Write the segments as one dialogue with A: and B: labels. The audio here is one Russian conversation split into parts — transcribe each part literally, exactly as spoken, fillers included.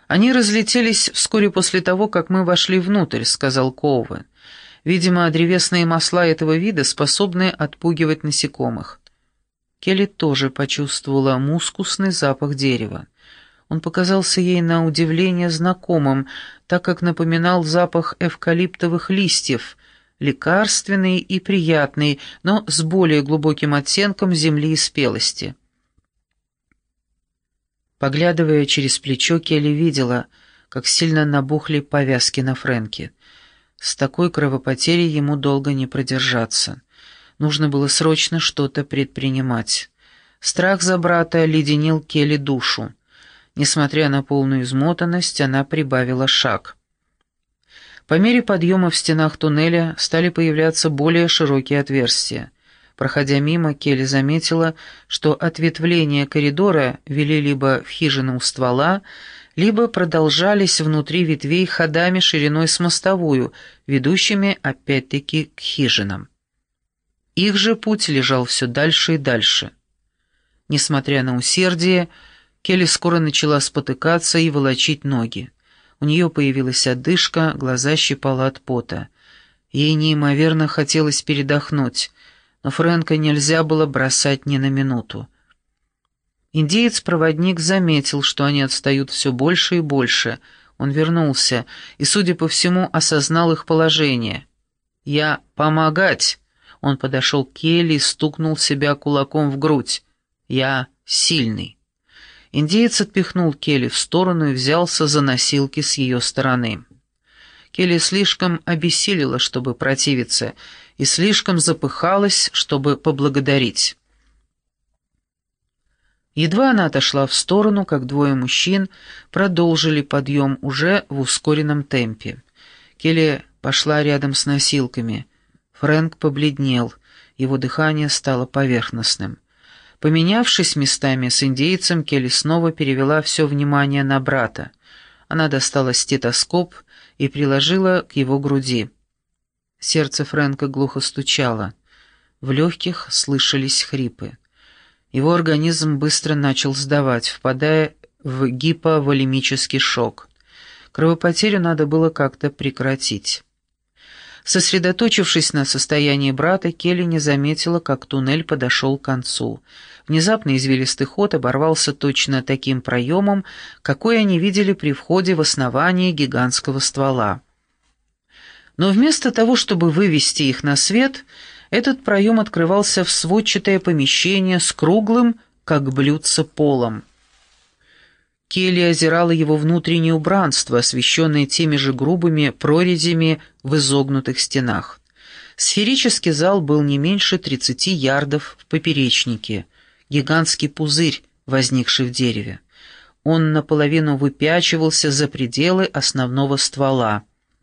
A: «Они разлетелись вскоре после того, как мы вошли внутрь», — сказал Коувен. «Видимо, древесные масла этого вида способны отпугивать насекомых». Келли тоже почувствовала мускусный запах дерева. Он показался ей на удивление знакомым, так как напоминал запах эвкалиптовых листьев, лекарственный и приятный, но с более глубоким оттенком земли и спелости. Поглядывая через плечо, Келли видела, как сильно набухли повязки на Фрэнке. С такой кровопотерей ему долго не продержаться. Нужно было срочно что-то предпринимать. Страх за брата леденил Келли душу. Несмотря на полную измотанность, она прибавила шаг. По мере подъема в стенах туннеля стали появляться более широкие отверстия. Проходя мимо, Келли заметила, что ответвления коридора вели либо в хижину у ствола, либо продолжались внутри ветвей ходами шириной с мостовую, ведущими опять-таки к хижинам. Их же путь лежал все дальше и дальше. Несмотря на усердие, Келли скоро начала спотыкаться и волочить ноги. У нее появилась одышка, глаза щипала от пота. Ей неимоверно хотелось передохнуть, но Фрэнка нельзя было бросать ни на минуту. Индеец-проводник заметил, что они отстают все больше и больше. Он вернулся и, судя по всему, осознал их положение. «Я помогать!» Он подошел к Келли и стукнул себя кулаком в грудь. «Я сильный». Индеец отпихнул Келли в сторону и взялся за носилки с ее стороны. Келли слишком обессилила, чтобы противиться, и слишком запыхалась, чтобы поблагодарить. Едва она отошла в сторону, как двое мужчин продолжили подъем уже в ускоренном темпе. Келли пошла рядом с носилками. Фрэнк побледнел, его дыхание стало поверхностным. Поменявшись местами с индейцем, Келли снова перевела все внимание на брата. Она достала стетоскоп и приложила к его груди. Сердце Фрэнка глухо стучало. В легких слышались хрипы. Его организм быстро начал сдавать, впадая в гиповолемический шок. Кровопотерю надо было как-то прекратить. Сосредоточившись на состоянии брата, Келли не заметила, как туннель подошел к концу. Внезапно извилистый ход оборвался точно таким проемом, какой они видели при входе в основание гигантского ствола. Но вместо того, чтобы вывести их на свет, этот проем открывался в сводчатое помещение с круглым, как блюдце, полом. Келли озирала его внутреннее убранство, освещенное теми же грубыми прорезями в изогнутых стенах. Сферический зал был не меньше тридцати ярдов в поперечнике, гигантский пузырь, возникший в дереве. Он наполовину выпячивался за пределы основного ствола.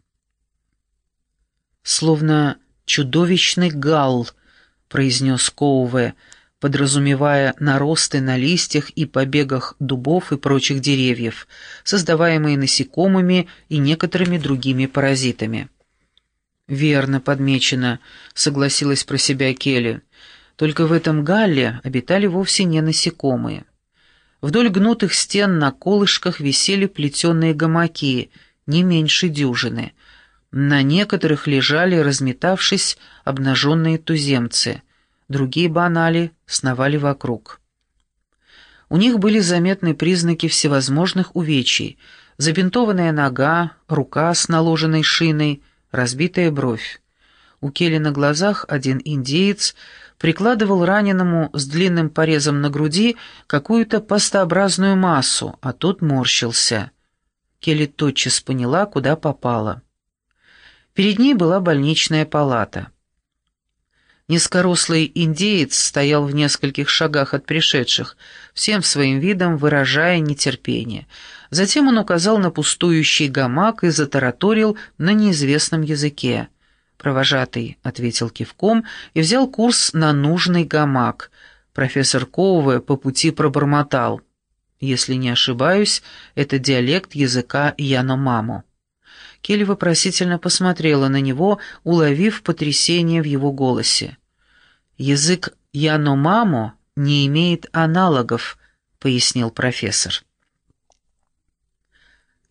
A: «Словно чудовищный галл», — произнес Коуве, подразумевая наросты на листьях и побегах дубов и прочих деревьев, создаваемые насекомыми и некоторыми другими паразитами. «Верно подмечено», — согласилась про себя Келли. «Только в этом галле обитали вовсе не насекомые. Вдоль гнутых стен на колышках висели плетеные гамаки, не меньше дюжины. На некоторых лежали, разметавшись, обнаженные туземцы. Другие банали сновали вокруг. У них были заметны признаки всевозможных увечий: забинтованная нога, рука с наложенной шиной, разбитая бровь. У Келли на глазах один индеец прикладывал раненому с длинным порезом на груди какую-то пастообразную массу, а тот морщился. Келли тотчас поняла, куда попала. Перед ней была больничная палата. Низкорослый индеец стоял в нескольких шагах от пришедших, всем своим видом выражая нетерпение. Затем он указал на пустующий гамак и затараторил на неизвестном языке. Провожатый ответил кивком и взял курс на нужный гамак. Профессор Коуве по пути пробормотал: «Если не ошибаюсь, это диалект языка Яномамо». Келли вопросительно посмотрела на него, уловив потрясение в его голосе. «Язык Яномамо не имеет аналогов», — пояснил профессор.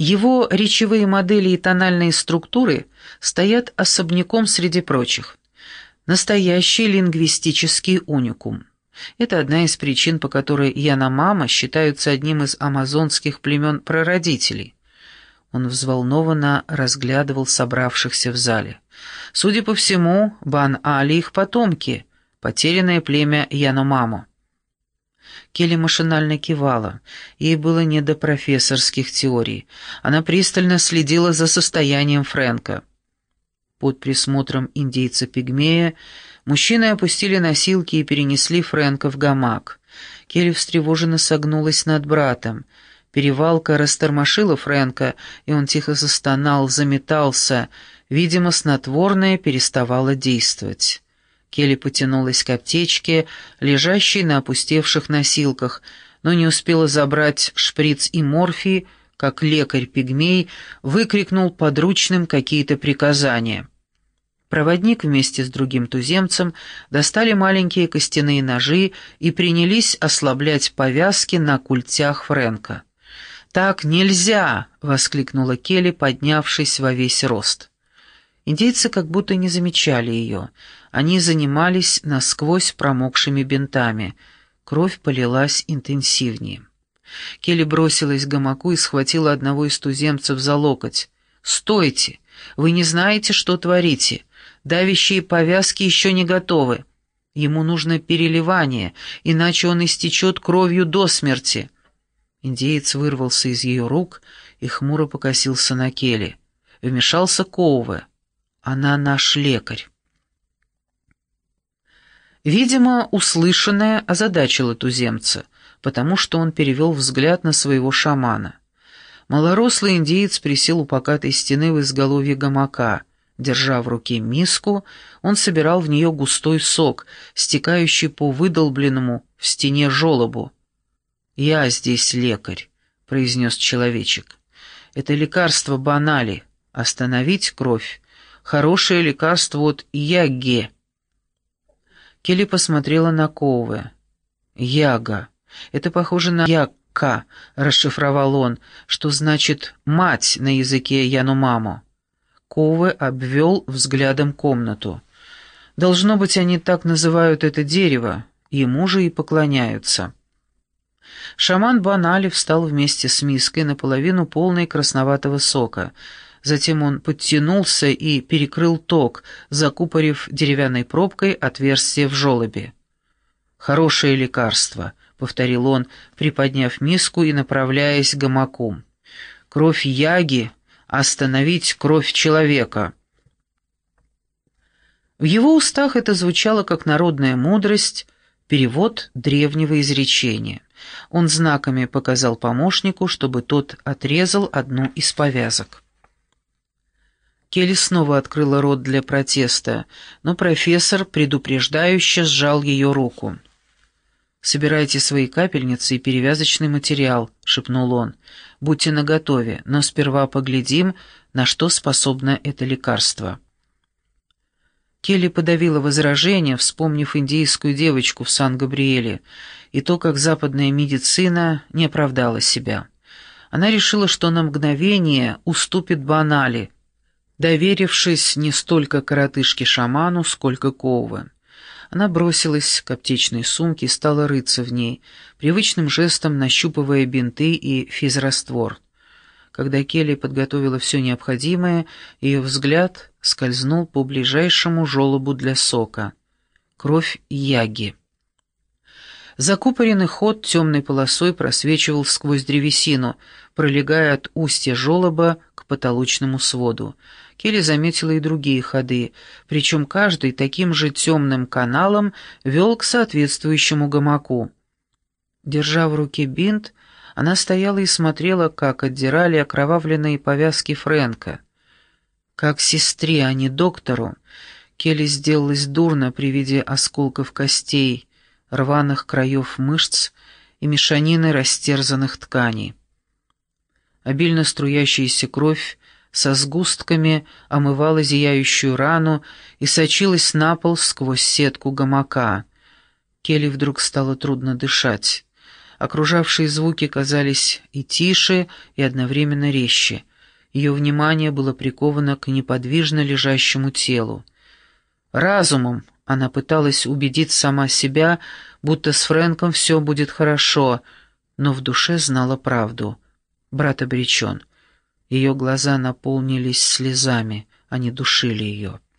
A: Его речевые модели и тональные структуры стоят особняком среди прочих. Настоящий лингвистический уникум. Это одна из причин, по которой Яномама считаются одним из амазонских племен-прародителей. Он взволнованно разглядывал собравшихся в зале. Судя по всему, Бан-Али их потомки, потерянное племя Яномамо. Келли машинально кивала. Ей было не до профессорских теорий. Она пристально следила за состоянием Фрэнка. Под присмотром индейца-пигмея мужчины опустили носилки и перенесли Фрэнка в гамак. Келли встревоженно согнулась над братом. Перевалка растормошила Фрэнка, и он тихо застонал, заметался. Видимо, снотворное переставало действовать. Келли потянулась к аптечке, лежащей на опустевших носилках, но не успела забрать шприц и морфий, как лекарь-пигмей выкрикнул подручным какие-то приказания. Проводник вместе с другим туземцем достали маленькие костяные ножи и принялись ослаблять повязки на культях Фрэнка. «Так нельзя!» — воскликнула Келли, поднявшись во весь рост. Индейцы как будто не замечали ее. Они занимались насквозь промокшими бинтами. Кровь полилась интенсивнее. Келли бросилась к гамаку и схватила одного из туземцев за локоть. «Стойте! Вы не знаете, что творите. Давящие повязки еще не готовы. Ему нужно переливание, иначе он истечет кровью до смерти». Индеец вырвался из ее рук и хмуро покосился на Келли. Вмешался Коуве. «Она наш лекарь». Видимо, услышанное озадачило туземца, потому что он перевел взгляд на своего шамана. Малорослый индеец присел у покатой стены в изголовье гамака. Держа в руке миску, он собирал в нее густой сок, стекающий по выдолбленному в стене желобу. «Я здесь лекарь», — произнес человечек. «Это лекарство Бан-Али. Остановить кровь. Хорошее лекарство от Ягге». Келли посмотрела на Коуве. «Яга. Это похоже на Якка», — расшифровал он, что значит «мать» на языке Яномамо. Коуве обвел взглядом комнату. «Должно быть, они так называют это дерево, ему же и поклоняются». Шаман Бан-Али встал вместе с миской, наполовину полной красноватого сока. Затем он подтянулся и перекрыл ток, закупорив деревянной пробкой отверстие в желобе. «Хорошее лекарство», — повторил он, приподняв миску и направляясь к гамаку. «Кровь яги — остановить кровь человека». В его устах это звучало как народная мудрость, перевод древнего изречения. Он знаками показал помощнику, чтобы тот отрезал одну из повязок. Келли снова открыла рот для протеста, но профессор предупреждающе сжал ее руку. «Собирайте свои капельницы и перевязочный материал», — шепнул он. «Будьте наготове, но сперва поглядим, на что способно это лекарство». Келли подавила возражение, вспомнив индейскую девочку в Сан-Габриэле, и то, как западная медицина не оправдала себя. Она решила, что на мгновение уступит Бан-Али, доверившись не столько коротышке-шаману, сколько Коуве. Она бросилась к аптечной сумке и стала рыться в ней, привычным жестом нащупывая бинты и физраствор. Когда Келли подготовила все необходимое, ее взгляд скользнул по ближайшему желобу для сока. Кровь яги. Закупоренный ход темной полосой просвечивал сквозь древесину, пролегая от устья желоба к потолочному своду. Келли заметила и другие ходы, причем каждый таким же темным каналом вел к соответствующему гамаку. Держа в руке бинт, она стояла и смотрела, как отдирали окровавленные повязки Фрэнка. Как сестре, а не доктору, Келли сделалась дурно при виде осколков костей, рваных краев мышц и мешанины растерзанных тканей. Обильно струящаяся кровь со сгустками омывала зияющую рану и сочилась на пол сквозь сетку гамака. Келли вдруг стало трудно дышать. Окружавшие звуки казались и тише, и одновременно резче. Ее внимание было приковано к неподвижно лежащему телу. Разумом она пыталась убедить сама себя, будто с Фрэнком все будет хорошо, но в душе знала правду. Брат обречен. Ее глаза наполнились слезами, они душили ее.